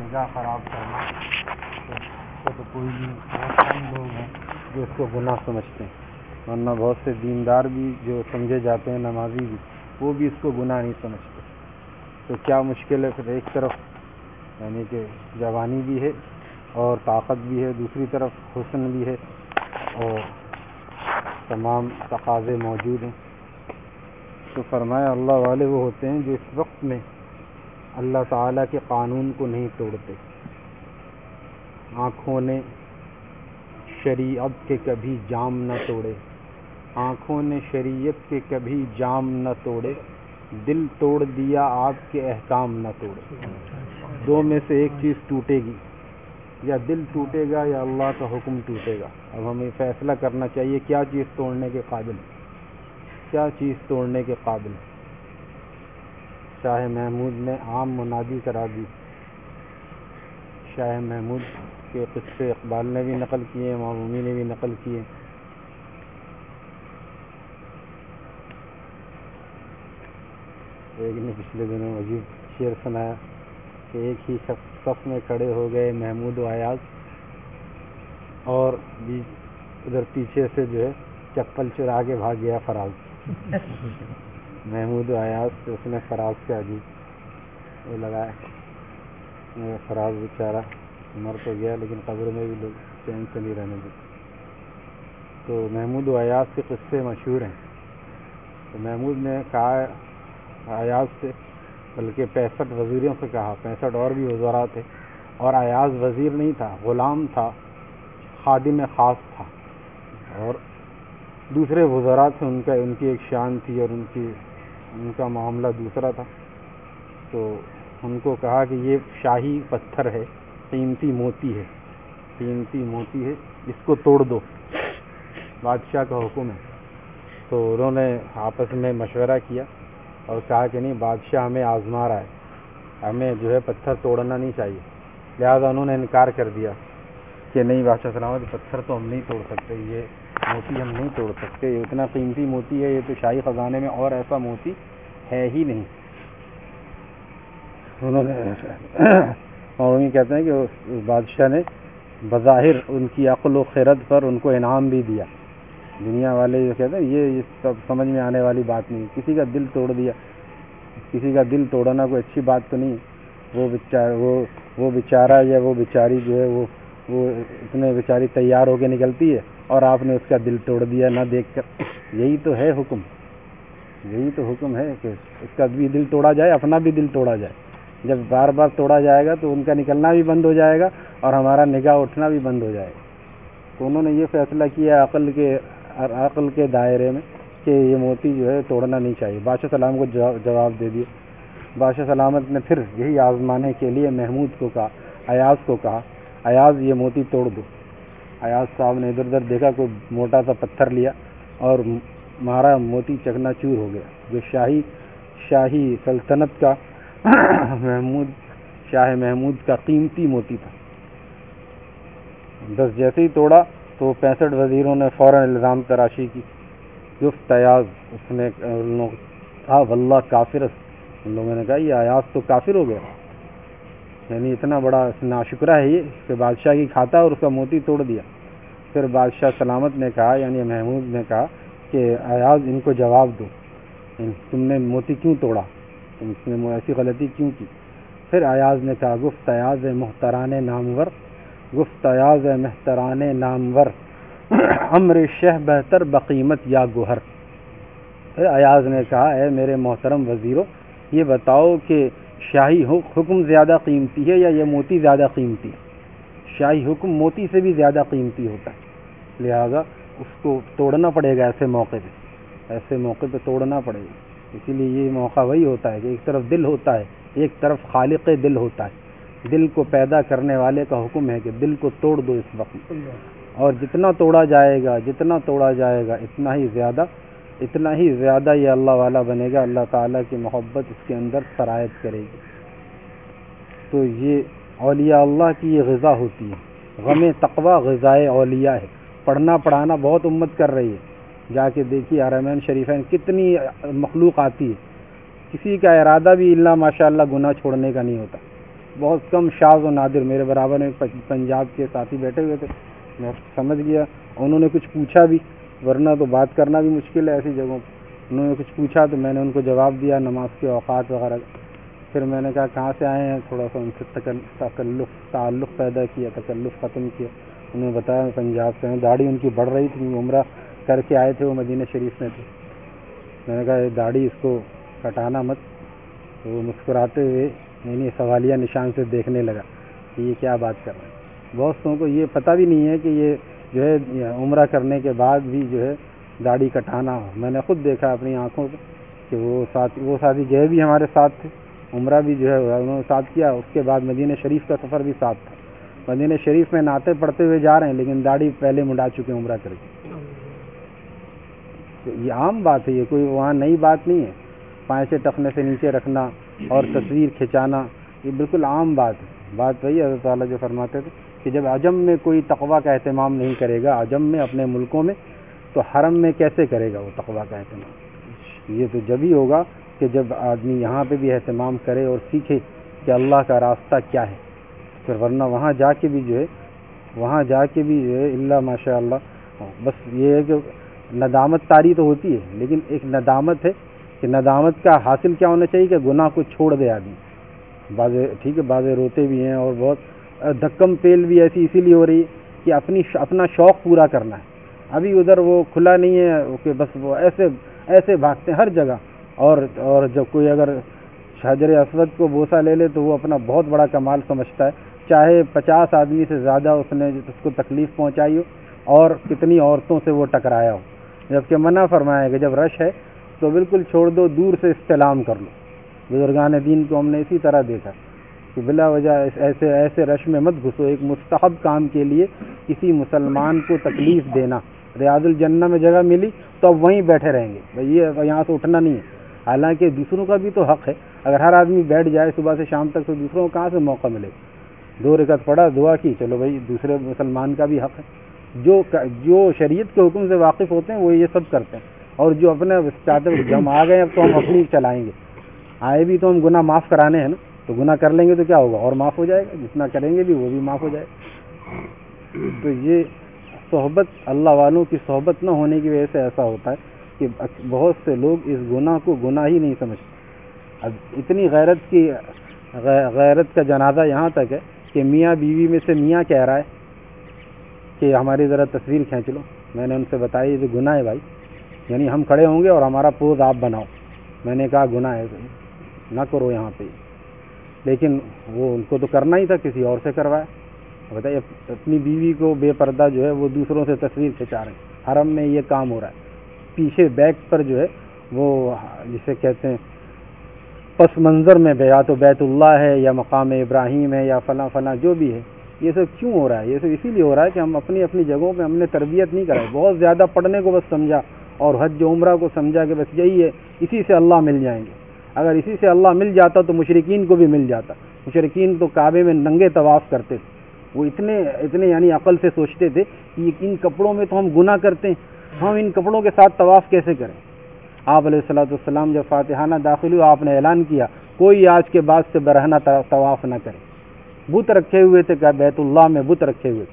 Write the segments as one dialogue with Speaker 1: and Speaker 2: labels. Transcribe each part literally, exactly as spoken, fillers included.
Speaker 1: نگاہ خراب کرنا تو, تو کوئی بھی بہت کم لوگ ہیں جو اس کو گناہ سمجھتے ہیں، ورنہ بہت سے دیندار بھی جو سمجھے جاتے ہیں، نمازی بھی، وہ بھی اس کو گناہ نہیں سمجھتے۔ تو کیا مشکل ہے پھر ایک طرف یعنی کہ جوانی بھی ہے اور طاقت بھی ہے، دوسری طرف حسن بھی ہے اور تمام تقاضے موجود ہیں۔ تو فرمایا اللہ والے وہ ہوتے ہیں جو اس وقت میں اللہ تعالیٰ کے قانون کو نہیں توڑتے، آنکھوں نے شریعت کے کبھی جام نہ توڑے، آنکھوں نے شریعت کے کبھی جام نہ توڑے، دل توڑ دیا آپ کے احکام نہ توڑے۔ دو میں سے ایک چیز ٹوٹے گی، یا دل ٹوٹے گا یا اللہ کا حکم ٹوٹے گا۔ اب ہمیں فیصلہ کرنا چاہیے کیا چیز توڑنے کے قابل ہے، کیا چیز توڑنے کے قابل ہے۔ شاہ محمود نے عام منادی کرا دی، شاہ محمود کے قصے اقبال نے بھی نقل کیے، امام رومی نے بھی نقل کیے۔ ایک نے پچھلے دنوں عجیب شعر سنایا کہ ایک ہی صف میں کھڑے ہو گئے محمود و ایاز، اور بھی ادھر پیچھے سے جو ہے چپل چرا کے بھاگ گیا فراز۔ محمود و ایاز سے اس نے فراز کا عجیب وہ لگایا، فراز بیچارہ مر تو گیا لیکن قبر میں بھی لوگ چین سے نہیں رہنے دیتے۔ تو محمود و ایاز کے قصے مشہور ہیں۔ تو محمود نے کہا ایاز سے، بلکہ پینسٹھ وزیروں سے کہا، پینسٹھ اور بھی وزراء تھے، اور ایاز وزیر نہیں تھا، غلام تھا، خادم خاص تھا، اور دوسرے وزراء تھے، ان کا ان کی ایک شان تھی اور ان کی ان کا معاملہ دوسرا تھا۔ تو ان کو کہا کہ یہ شاہی پتھر ہے، قیمتی موتی ہے، قیمتی موتی ہے، اس کو توڑ دو، بادشاہ کا حکم ہے۔ تو انہوں نے آپس میں مشورہ کیا اور کہا کہ نہیں، بادشاہ ہمیں آزما رہا ہے، ہمیں جو ہے پتھر توڑنا نہیں چاہیے۔ لہذا انہوں نے انکار کر دیا کہ نہیں بادشاہ سلامت، پتھر تو ہم نہیں توڑ سکتے، یہ موتی ہم نہیں توڑ سکتے، یہ اتنا قیمتی موتی ہے، یہ تو شاہی خزانے میں اور ایسا موتی ہے ہی نہیں۔ انہوں نے اور یہ کہتے ہیں کہ اس بادشاہ نے بظاہر ان کی عقل و خرد پر ان کو انعام بھی دیا۔ دنیا والے یہ کہتے ہیں یہ سب سمجھ میں آنے والی بات نہیں، کسی کا دل توڑ دیا، کسی کا دل توڑنا کوئی اچھی بات تو نہیں۔ وہ بیچارہ وہ وہ بیچارہ یا وہ بیچاری جو ہے وہ وہ اتنے بیچاری تیار ہو کے نکلتی ہے اور آپ نے اس کا دل توڑ دیا نہ دیکھ کر۔ یہی تو ہے حکم، یہی تو حکم ہے کہ اس کا بھی دل توڑا جائے، اپنا بھی دل توڑا جائے۔ جب بار بار توڑا جائے گا تو ان کا نکلنا بھی بند ہو جائے گا اور ہمارا نگاہ اٹھنا بھی بند ہو جائے گا۔ تو انہوں نے یہ فیصلہ کیا عقل کے عقل کے دائرے میں کہ یہ موتی جو ہے توڑنا نہیں چاہیے۔ بادشاہ سلام کو جواب دے دیا۔ بادشاہ سلامت نے پھر یہی آزمانے کے لیے محمود کو کہا، ایاز کو کہا، ایاز یہ موتی توڑ دو۔ ایاز صاحب نے ادھر ادھر دیکھا، کوئی موٹا سا پتھر لیا اور مارا، موتی چکنا چور ہو گیا، جو شاہی شاہی سلطنت کا محمود شاہ محمود کا قیمتی موتی تھا۔ بس جیسے ہی توڑا تو پینسٹھ وزیروں نے فوراً الزام تراشی کی۔ گفت ایاز، اس نے کہا واللہ کافر، ان لوگوں نے کہا یہ ایاز تو کافر ہو گیا، یعنی اتنا بڑا ناشکرہ ہے یہ کہ بادشاہ کی کھاتا اور اس کا موتی توڑ دیا۔ پھر بادشاہ سلامت نے کہا، یعنی محمود نے کہا کہ ایاز ان کو جواب دو، تم نے موتی کیوں توڑا، تم نے ایسی غلطی کیوں کی؟ پھر ایاز نے کہا، گفت ایاز محتران نامور، گفت ایاز محتران نامور، امر شہ بہتر بقیمت یا گوہر۔ پھر ایاز نے کہا، اے میرے محترم وزیرو، یہ بتاؤ کہ شاہی حکم زیادہ قیمتی ہے یا یہ موتی زیادہ قیمتی ہے؟ شاہی حکم موتی سے بھی زیادہ قیمتی ہوتا ہے، لہذا اس کو توڑنا پڑے گا، ایسے موقع پہ ایسے موقع پہ توڑنا پڑے گا۔ اسی لیے یہ موقع وہی ہوتا ہے کہ ایک طرف دل ہوتا ہے، ایک طرف خالق دل ہوتا ہے۔ دل کو پیدا کرنے والے کا حکم ہے کہ دل کو توڑ دو اس وقت، اور جتنا توڑا جائے گا جتنا توڑا جائے گا اتنا ہی زیادہ اتنا ہی زیادہ یہ اللہ والا بنے گا، اللہ تعالیٰ کی محبت اس کے اندر سرایت کرے گی۔ تو یہ اولیاء اللہ کی یہ غذا ہوتی ہے، غم تقوی غذائے اولیاء ہے۔ پڑھنا پڑھانا بہت امت کر رہی ہے، جا کے دیکھیے حرمین شریفین کتنی مخلوق آتی ہے، کسی کا ارادہ بھی اللہ ماشاء اللہ گناہ چھوڑنے کا نہیں ہوتا، بہت کم شاذ و نادر، میرے برابر میں پنجاب کے ساتھی بیٹھے ہوئے تھے، میں سمجھ گیا، انہوں نے کچھ پوچھا بھی، ورنہ تو بات کرنا بھی مشکل ہے ایسی جگہوں پہ، انہوں نے کچھ پوچھا تو میں نے ان کو جواب دیا نماز کے اوقات وغیرہ۔ پھر میں نے کہا کہاں سے آئے ہیں، تھوڑا سا ان سے تکلف تعلق پیدا کیا، تکلف ختم کیا، انہوں نے بتایا میں پنجاب سے ہوں۔ داڑھی ان کی بڑھ رہی تھی، عمرہ کر کے آئے تھے، وہ مدینہ شریف میں تھے۔ میں نے کہا یہ داڑھی اس کو کٹانا مت، تو وہ مسکراتے ہوئے یعنی سوالیہ نشان سے دیکھنے لگا کہ یہ کیا بات کر رہے ہیں۔ بہت سو کو یہ پتہ بھی نہیں ہے کہ یہ جو ہے عمرہ کرنے کے بعد بھی جو ہے داڑھی کٹانا ہو۔ میں نے خود دیکھا اپنی آنکھوں سے کہ وہ ساتھی وہ ساتھی جو ہے بھی ہمارے ساتھ تھے، عمرہ بھی جو ہے انہوں نے ساتھ کیا، اس کے بعد مدینہ شریف کا سفر بھی ساتھ تھا۔ مدینہ شریف میں نعتیں پڑھتے ہوئے جا رہے ہیں لیکن داڑھی پہلے منڈا چکے عمرہ کر کے۔ تو یہ عام بات ہے، یہ کوئی وہاں نئی بات نہیں ہے۔ پائچے ٹخنے سے نیچے رکھنا اور تصویر کھنچانا یہ بالکل عام بات ہے۔ بات وہی حضرت تعالیٰ جو فرماتے تھے کہ جب عجم میں کوئی تقویٰ کا اہتمام نہیں کرے گا، عجم میں اپنے ملکوں میں، تو حرم میں کیسے کرے گا وہ تقویٰ کا اہتمام؟ یہ تو جب ہی ہوگا کہ جب آدمی یہاں پہ بھی اہتمام کرے اور سیکھے کہ اللہ کا راستہ کیا ہے، پھر ورنہ وہاں جا کے بھی جو ہے وہاں جا کے بھی جو ہے اللہ ماشاء اللہ، بس یہ ہے کہ ندامت طاری تو ہوتی ہے، لیکن ایک ندامت ہے کہ ندامت کا حاصل کیا ہونا چاہیے کہ گناہ کو چھوڑ دے آدمی۔ بعضے ٹھیک ہے، بعضے روتے بھی ہیں اور بہت دھکم پیل بھی ایسی اسی لیے ہو رہی ہے کہ اپنی اپنا شوق پورا کرنا ہے۔ ابھی ادھر وہ کھلا نہیں ہے کہ بس وہ ایسے ایسے بھاگتے ہیں ہر جگہ، اور اور جب کوئی اگر حجر اسود کو بوسہ لے لے تو وہ اپنا بہت بڑا کمال سمجھتا ہے، چاہے پچاس آدمی سے زیادہ اس نے اس کو تکلیف پہنچائی ہو اور کتنی عورتوں سے وہ ٹکرایا ہو، جبکہ منع فرمایا ہے کہ جب رش ہے تو بالکل چھوڑ دو، دور سے استلام کر لو۔ بزرگان دین کو ہم نے اسی طرح دیکھا کہ بلا وجہ ایسے ایسے رش میں مت گھسو۔ ایک مستحب کام کے لیے کسی مسلمان کو تکلیف دینا، ریاض الجنہ میں جگہ ملی تو اب وہیں بیٹھے رہیں گے، بھئی یہ یہاں سے اٹھنا نہیں ہے۔ حالانکہ دوسروں کا بھی تو حق ہے، اگر ہر آدمی بیٹھ جائے صبح سے شام تک تو دوسروں کو کہاں سے موقع ملے؟ دو رکعت پڑھا، دعا کی، چلو بھائی دوسرے مسلمان کا بھی حق ہے۔ جو جو شریعت کے حکم سے واقف ہوتے ہیں وہ یہ سب کرتے ہیں، اور جو اپنے چاہتے ہیں ہم آ گئے اب تو ہم اپنی چلائیں گے، آئے بھی تو ہم گناہ معاف کرانے ہیں نا، تو گناہ کر لیں گے تو کیا ہوگا، اور معاف ہو جائے گا، جتنا کریں گے بھی وہ بھی معاف ہو جائے گا۔ تو یہ صحبت اللہ والوں کی صحبت نہ ہونے کی وجہ سے ایسا ہوتا ہے کہ بہت سے لوگ اس گناہ کو گناہ ہی نہیں سمجھتے۔ اب اتنی غیرت کی غیرت کا جنازہ یہاں تک ہے کہ میاں بیوی میں سے میاں کہہ رہا ہے کہ ہماری ذرا تصویر کھینچ لو۔ میں نے ان سے بتایا یہ گناہ ہے بھائی، یعنی ہم کھڑے ہوں گے اور ہمارا پوز آپ بناؤ۔ میں نے کہا گناہ ہے، نہ کرو یہاں پہ، لیکن وہ ان کو تو کرنا ہی تھا، کسی اور سے کروایا۔ بتائیے اپنی بیوی کو بے پردہ جو ہے وہ دوسروں سے تصویر کھنچا رہے ہیں، حرم میں یہ کام ہو رہا ہے، پیچھے بیک پر جو ہے وہ جسے کہتے ہیں پس منظر میں یا تو بیت اللہ ہے یا مقام ابراہیم ہے یا فلاں فلاں جو بھی ہے، یہ سب کیوں ہو رہا ہے؟ یہ سب اسی لیے ہو رہا ہے کہ ہم اپنی اپنی جگہوں پہ ہم نے تربیت نہیں کرائی، بہت زیادہ پڑھنے کو بس سمجھا اور حج و عمرہ کو سمجھا کہ بس یہی ہے، اسی سے اللہ مل جائیں گے۔ اگر اسی سے اللہ مل جاتا تو مشرکین کو بھی مل جاتا۔ مشرکین تو کعبے میں ننگے طواف کرتے تھے، وہ اتنے اتنے یعنی عقل سے سوچتے تھے کہ ان کپڑوں میں تو ہم گناہ کرتے ہیں، ہم ان کپڑوں کے ساتھ طواف کیسے کریں؟ آپ علیہ الصلوۃ والسلام جب فاتحانہ داخل ہوئے آپ نے اعلان کیا کوئی آج کے بعد سے برہنہ طواف نہ کرے۔ بت رکھے ہوئے تھے کہ بیت اللہ میں بت رکھے ہوئے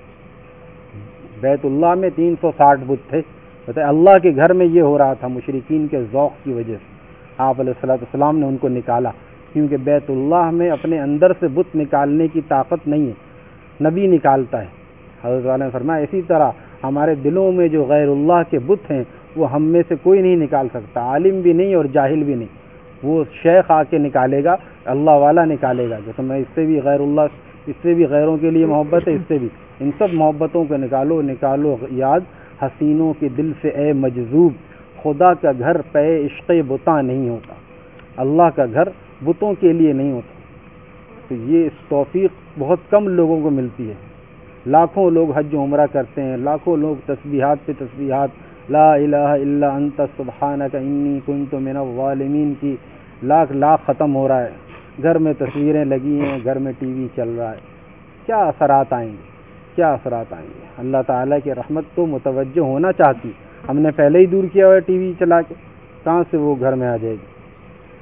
Speaker 1: تھے، بیت اللہ میں تین سو ساٹھ بت تھے، بتائیں اللہ کے گھر میں یہ ہو رہا تھا مشرکین کے ذوق کی وجہ سے۔ آپ علیہ الصلوۃ والسلام نے ان کو نکالا، کیونکہ بیت اللہ میں اپنے اندر سے بت نکالنے کی طاقت نہیں ہے، نبی نکالتا ہے۔ حضرت والا نے فرمایا اسی طرح ہمارے دلوں میں جو غیر اللہ کے بت ہیں وہ ہم میں سے کوئی نہیں نکال سکتا، عالم بھی نہیں اور جاہل بھی نہیں، وہ شیخ آ کے نکالے گا، اللہ والا نکالے گا کہ تمہیں اس سے بھی غیر اللہ، اس سے بھی غیروں کے لیے محبت ہے، اس سے بھی، ان سب محبتوں کو نکالو نکالو یاد حسینوں کے دل سے اے مجذوب، خدا کا گھر پے عشق بتاں نہیں ہوتا، اللہ کا گھر بتوں کے لیے نہیں ہوتا۔ تو یہ توفیق بہت کم لوگوں کو ملتی ہے۔ لاکھوں لوگ حج و عمرہ کرتے ہیں، لاکھوں لوگ تسبیحات پہ تسبیحات، لا الہ الا انت سبحانک انی کنت من الظالمین کی لاکھ لاکھ ختم ہو رہا ہے، گھر میں تصویریں لگی ہیں، گھر میں ٹی وی چل رہا ہے، کیا اثرات آئیں گے؟ کیا اثرات آئیں گے؟ اللہ تعالیٰ کی رحمت تو متوجہ ہونا چاہتی، ہم نے پہلے ہی دور کیا ہوا ہے ٹی وی چلا کے، کہاں سے وہ گھر میں آ جائے گی؟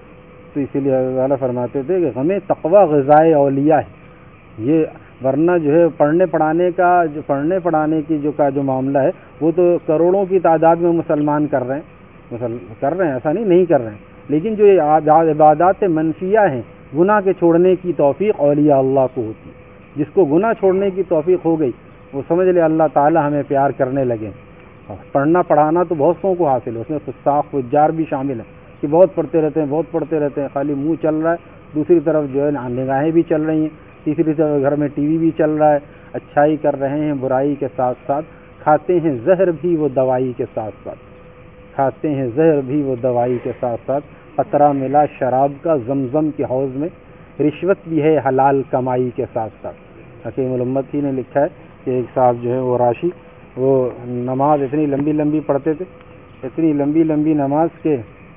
Speaker 1: تو اسی لیے اللہ تعالیٰ فرماتے تھے کہ غم تقوی غذائے اولیاء ہے یہ، ورنہ جو ہے پڑھنے پڑھانے کا جو پڑھنے پڑھانے کی جو کا جو معاملہ ہے وہ تو کروڑوں کی تعداد میں مسلمان کر رہے ہیں مسل کر رہے ہیں ایسا نہیں نہیں کر رہے ہیں، لیکن جو یہ عبادات منفیہ ہیں گناہ کے چھوڑنے کی توفیق اولیاء اللہ کو ہوتی ہے. جس کو گناہ چھوڑنے کی توفیق ہو گئی وہ سمجھ لے اللہ تعالیٰ ہمیں پیار کرنے لگے. پڑھنا پڑھانا تو بہت سو کو حاصل ہے، اس میں فساق فجار بھی شامل ہیں کہ بہت پڑھتے رہتے ہیں بہت پڑھتے رہتے ہیں، خالی منہ چل رہا ہے، دوسری طرف جو ہے نگاہیں بھی چل رہی ہیں، تیسری طرف گھر میں ٹی وی بھی چل رہا ہے، اچھائی کر رہے ہیں برائی کے ساتھ ساتھ، کھاتے ہیں زہر بھی وہ دوائی کے ساتھ ساتھ کھاتے ہیں زہر بھی وہ دوائی کے ساتھ ساتھ قطرہ ملا شراب کا زمزم کے حوض میں، رشوت بھی ہے حلال کمائی کے ساتھ ساتھ. حکیم الامت ہی نے لکھا ہے کہ ایک صاحب جو ہے وہ راشی وہ نماز اتنی لمبی لمبی پڑھتے تھے، اتنی لمبی لمبی نماز کے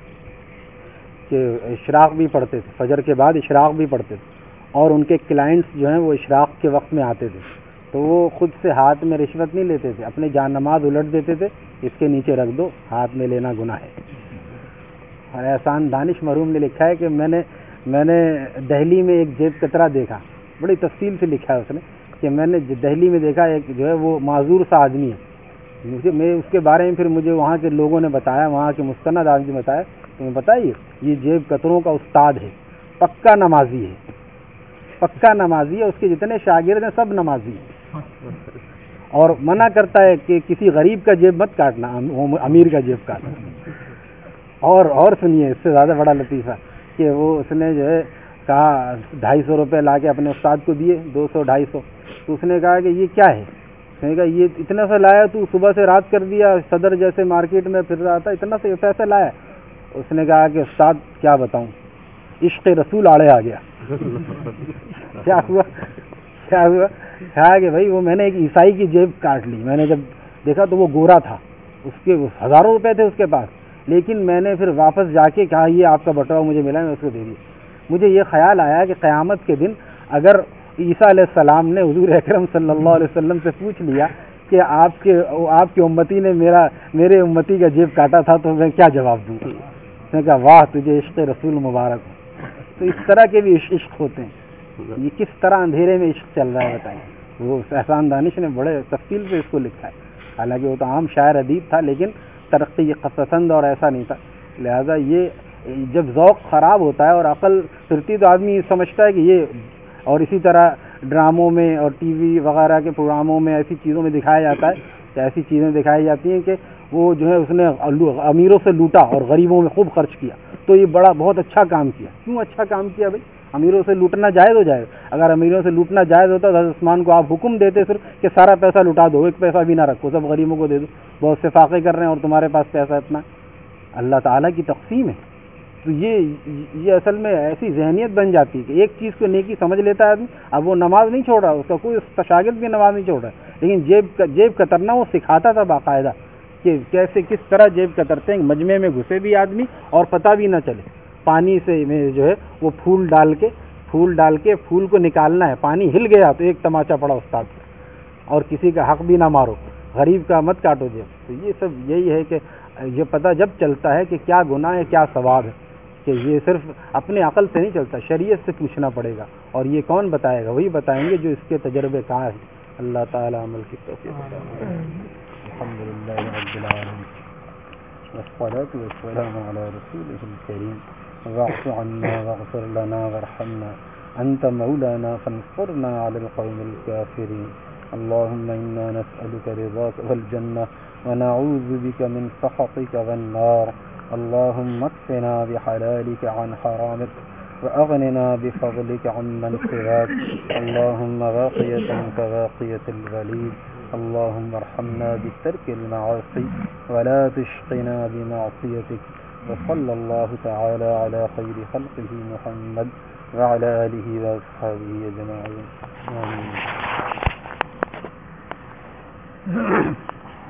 Speaker 1: کہ اشراق بھی پڑھتے تھے، فجر کے بعد اشراق بھی پڑھتے تھے، اور ان کے کلائنٹس جو ہیں وہ اشراق کے وقت میں آتے تھے تو وہ خود سے ہاتھ میں رشوت نہیں لیتے تھے، اپنے جان نماز الٹ دیتے تھے، اس کے نیچے رکھ دو، ہاتھ میں لینا گناہ ہے. احسان دانش مرحوم نے لکھا ہے کہ میں نے میں نے دہلی میں ایک جیب کترا دیکھا، بڑی تفصیل سے لکھا ہے اس نے کہ میں نے دہلی میں دیکھا ایک جو ہے وہ معذور سا آدمی ہے، مجھے میں اس کے بارے میں پھر مجھے وہاں کے لوگوں نے بتایا، وہاں کے مستند آدمی نے بتایا، تمہیں بتائیے یہ جیب کتروں کا استاد ہے، پکا نمازی ہے، پکا نمازی ہے، اس کے جتنے شاگرد ہیں سب نمازی ہیں، اور منع کرتا ہے کہ کسی غریب کا جیب مت کاٹنا، امیر کا جیب کاٹنا. اور اور سنیے اس سے زیادہ بڑا لطیفہ کہ وہ اس نے جو ہے کہا ڈھائی سو روپے لا کے اپنے استاد کو دیے، دو سو ڈھائی سو، تو اس نے کہا کہ یہ کیا ہے؟ اس نے کہا یہ اتنا سا لایا تو صبح سے رات کر دیا، صدر جیسے مارکیٹ میں پھر رہا تھا، اتنا سے پیسہ لایا. اس نے کہا کہ استاد کیا بتاؤں، عشق رسول آڑے آ گیا. کیا ہوا کیا ہوا کہا کہ بھائی وہ میں نے ایک عیسائی کی جیب کاٹ لی، میں نے جب دیکھا تو وہ گورا تھا، اس کے ہزاروں روپے تھے اس کے پاس، لیکن میں نے پھر واپس جا کے کہا یہ آپ کا بٹوا مجھے ملا، میں اس کو دے دیا. مجھے یہ خیال آیا کہ قیامت کے دن اگر عیسیٰ علیہ السلام نے حضور اکرم صلی اللہ علیہ وسلم سے پوچھ لیا کہ آپ کے آپ کے امتی نے میرا میرے امتی کا جیب کاٹا تھا تو میں کیا جواب دوں گا؟ اس نے کہا واہ تجھے عشق رسول مبارک ہو. تو اس طرح کے بھی عشق ہوتے ہیں. یہ کس طرح اندھیرے میں عشق چل رہا ہے بتائیں. وہ احسان دانش نے بڑے تفصیل سے اس کو لکھا ہے، حالانکہ وہ تو عام شاعر ادیب تھا لیکن ترقی پسند اور ایسا نہیں تھا. لہذا یہ جب ذوق خراب ہوتا ہے اور عقل پھرتی تو آدمی سمجھتا ہے کہ یہ، اور اسی طرح ڈراموں میں اور ٹی وی وغیرہ کے پروگراموں میں ایسی چیزوں میں دکھایا جاتا ہے کہ ایسی چیزیں دکھائی جاتی ہیں کہ وہ جو ہے اس نے امیروں سے لوٹا اور غریبوں میں خوب خرچ کیا، تو یہ بڑا بہت اچھا کام کیا. کیوں اچھا کام کیا بھائی؟ امیروں سے لوٹنا جائز ہو جائے، اگر امیروں سے لوٹنا جائز ہوتا تو حضرت عثمان کو آپ حکم دیتے صرف کہ سارا پیسہ لٹا دو، ایک پیسہ بھی نہ رکھو، سب غریبوں کو دے دو، بہت سے فاقے کر رہے ہیں اور تمہارے پاس پیسہ اتنا. اللہ تعالیٰ کی تقسیم ہے. تو یہ یہ اصل میں ایسی ذہنیت بن جاتی ہے کہ ایک چیز کو نیکی سمجھ لیتا ہے آدمی. اب وہ نماز نہیں چھوڑ رہا، اس کا کوئی شاگرد بھی نماز نہیں چھوڑ رہا، لیکن جیب کا جیب کترنا وہ سکھاتا تھا باقاعدہ کہ کیسے کس طرح جیب کترتے ہیں. مجمع میں گھسے بھی آدمی اور پتہ بھی نہ چلے، پانی سے میں جو ہے وہ پھول ڈال کے پھول ڈال کے پھول کو نکالنا ہے، پانی ہل گیا تو ایک تماچا پڑا استاد کا، اور کسی کا حق بھی نہ مارو، غریب کا مت کاٹو جیب. تو یہ سب یہی ہے کہ یہ پتہ جب چلتا ہے کہ کیا گناہ ہے کیا ثواب ہے، کہ یہ صرف اپنے عقل سے نہیں چلتا، شریعت سے پوچھنا پڑے گا. اور یہ کون بتائے گا؟ وہی بتائیں گے جو اس کے تجربے کار ہیں. اللہ تعالی عمل کی توفیق عطا فرمائے. الحمدللہ رب العالمین والصلاة والسلام علی رسولہ الکریم. واعف عنا واغفر لنا وارحمنا انت مولانا فانصرنا علی القوم الکافرین. اللهم انا نسألك رضاك والجنة ونعوذ بك من سخطك والنار. اللهم اكفنا بحلالك عن حرامك وأغننا بفضلك عمن سواك. اللهم باقية كباقية الوليد. اللهم ارحمنا بترك المعاصي ولا تشقنا بمعصيتك. وصلى الله تعالى على خير خلقه محمد وعلى آله وأصحابه أجمعين. آمين.